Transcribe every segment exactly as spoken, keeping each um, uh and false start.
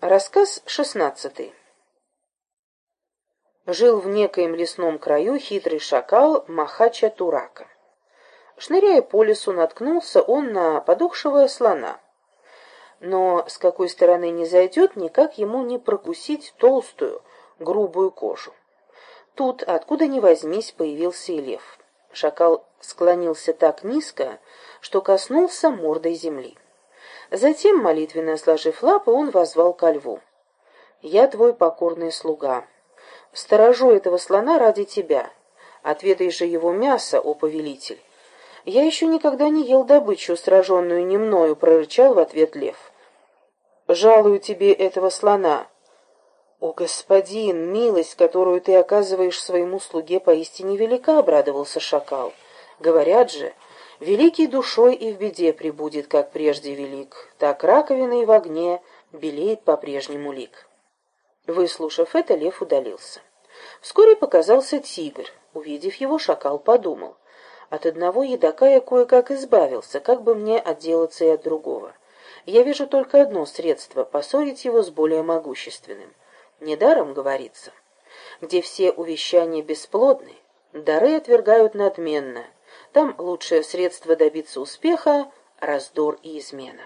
Рассказ шестнадцатый. Жил в некоем лесном краю хитрый шакал Махача-Турака. Шныряя по лесу, наткнулся он на подохшего слона. Но с какой стороны ни зайдет, никак ему не прокусить толстую, грубую кожу. Тут, откуда ни возьмись, появился и лев. Шакал склонился так низко, что коснулся мордой земли. Затем, молитвенно сложив лапы, он воззвал ко льву. «Я твой покорный слуга. Сторожу этого слона ради тебя. Отведай же его мясо, о повелитель». «Я еще никогда не ел добычу, сраженную не мною», — прорычал в ответ лев. «Жалую тебе этого слона». «О, господин, милость, которую ты оказываешь своему слуге, поистине велика», — обрадовался шакал. «Говорят же, великий душой и в беде пребудет, как прежде велик, так раковина и в огне белеет по-прежнему лик». Выслушав это, лев удалился. Вскоре показался тигр. Увидев его, шакал подумал: от одного едока я кое-как избавился, как бы мне отделаться и от другого. Я вижу только одно средство — поссорить его с более могущественным. Недаром говорится: где все увещания бесплодны, дары отвергают надменно. Там лучшее средство добиться успеха — раздор и измена.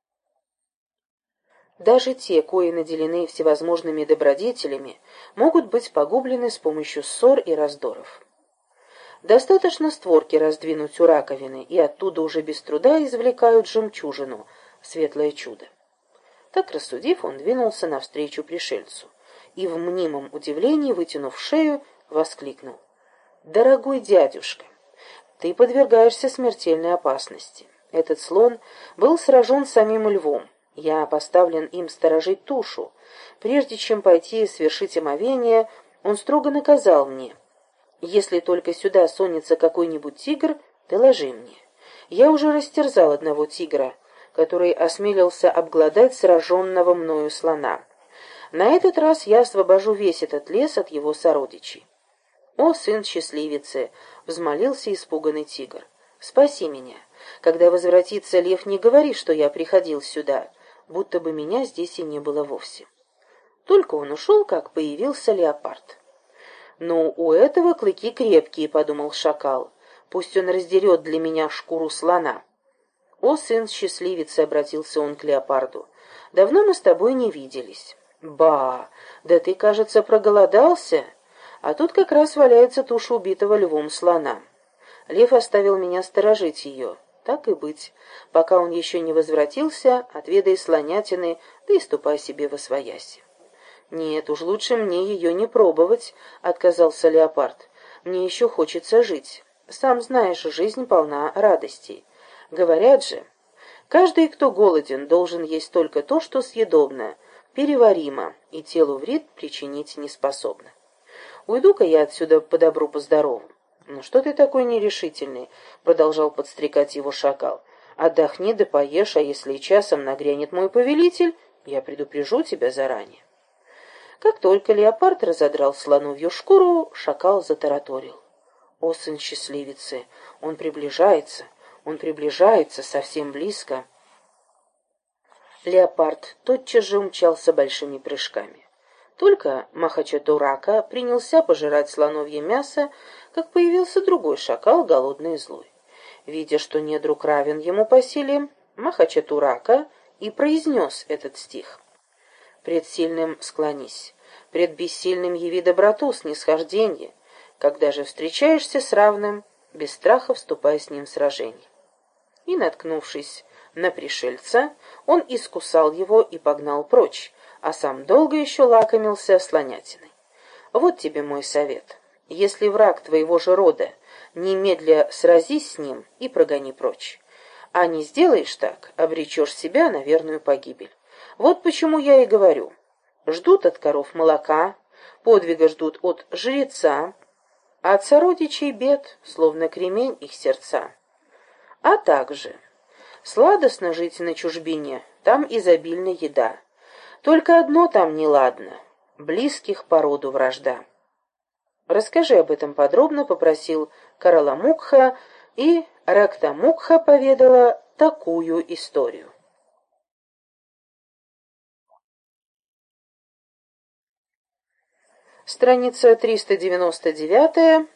Даже те, кои наделены всевозможными добродетелями, могут быть погублены с помощью ссор и раздоров. Достаточно створки раздвинуть у раковины, и оттуда уже без труда извлекают жемчужину, светлое чудо. Так рассудив, он двинулся навстречу пришельцу и в мнимом удивлении, вытянув шею, воскликнул: «Дорогой дядюшка, ты подвергаешься смертельной опасности. Этот слон был сражен самим львом. Я поставлен им сторожить тушу. Прежде чем пойти и свершить омовение, он строго наказал мне: если только сюда сунется какой-нибудь тигр, доложи мне. Я уже растерзал одного тигра, который осмелился обглодать сраженного мною слона. На этот раз я освобожу весь этот лес от его сородичей». «О, сын счастливицы!» — взмолился испуганный тигр. «Спаси меня. Когда возвратится лев, не говори, что я приходил сюда, будто бы меня здесь и не было вовсе». Только он ушел, как появился леопард. «Ну, у этого клыки крепкие», — подумал шакал. «Пусть он раздерет для меня шкуру слона». «О, сын счастливицы!» — обратился он к леопарду. «Давно мы с тобой не виделись». «Ба! Да ты, кажется, проголодался. А тут как раз валяется туша убитого львом слона. Лев оставил меня сторожить ее. Так и быть. Пока он еще не возвратился, отведай слонятины, да и ступай себе восвояси». «Нет, уж лучше мне ее не пробовать», — отказался леопард. «Мне еще хочется жить. Сам знаешь, жизнь полна радостей. Говорят же, каждый, кто голоден, должен есть только то, что съедобно, переваримо и телу вред причинить не способно. Уйду-ка я отсюда по добру, по здорову». «Ну что ты такой нерешительный?» — продолжал подстрекать его шакал. «Отдохни да поешь, а если и часом нагрянет мой повелитель, я предупрежу тебя заранее». Как только леопард разодрал слоновью шкуру, шакал затараторил: «О, сын счастливицы! Он приближается! Он приближается совсем близко!» Леопард тотчас же умчался большими прыжками. Только Махача-Турака принялся пожирать слоновье мясо, как появился другой шакал, голодный и злой. Видя, что недруг равен ему по силе, Махача-Турака и произнес этот стих: «Пред сильным склонись, пред бессильным яви доброту, снисхожденье. Когда же встречаешься с равным, без страха вступай с ним в сражение». И, наткнувшись на пришельца, он искусал его и погнал прочь, а сам долго еще лакомился слонятиной. Вот тебе мой совет. Если враг твоего же рода, немедля сразись с ним и прогони прочь. А не сделаешь так, обречешь себя на верную погибель. Вот почему я и говорю: ждут от коров молока, подвига ждут от жреца, а от сородичей бед, словно кремень их сердца. А также сладостно жить на чужбине, там изобильна еда. Только одно там неладно — близких по роду вражда. «Расскажи об этом подробно», — попросил Караламукха, и Рактамукха поведала такую историю. Страница триста девяносто девять.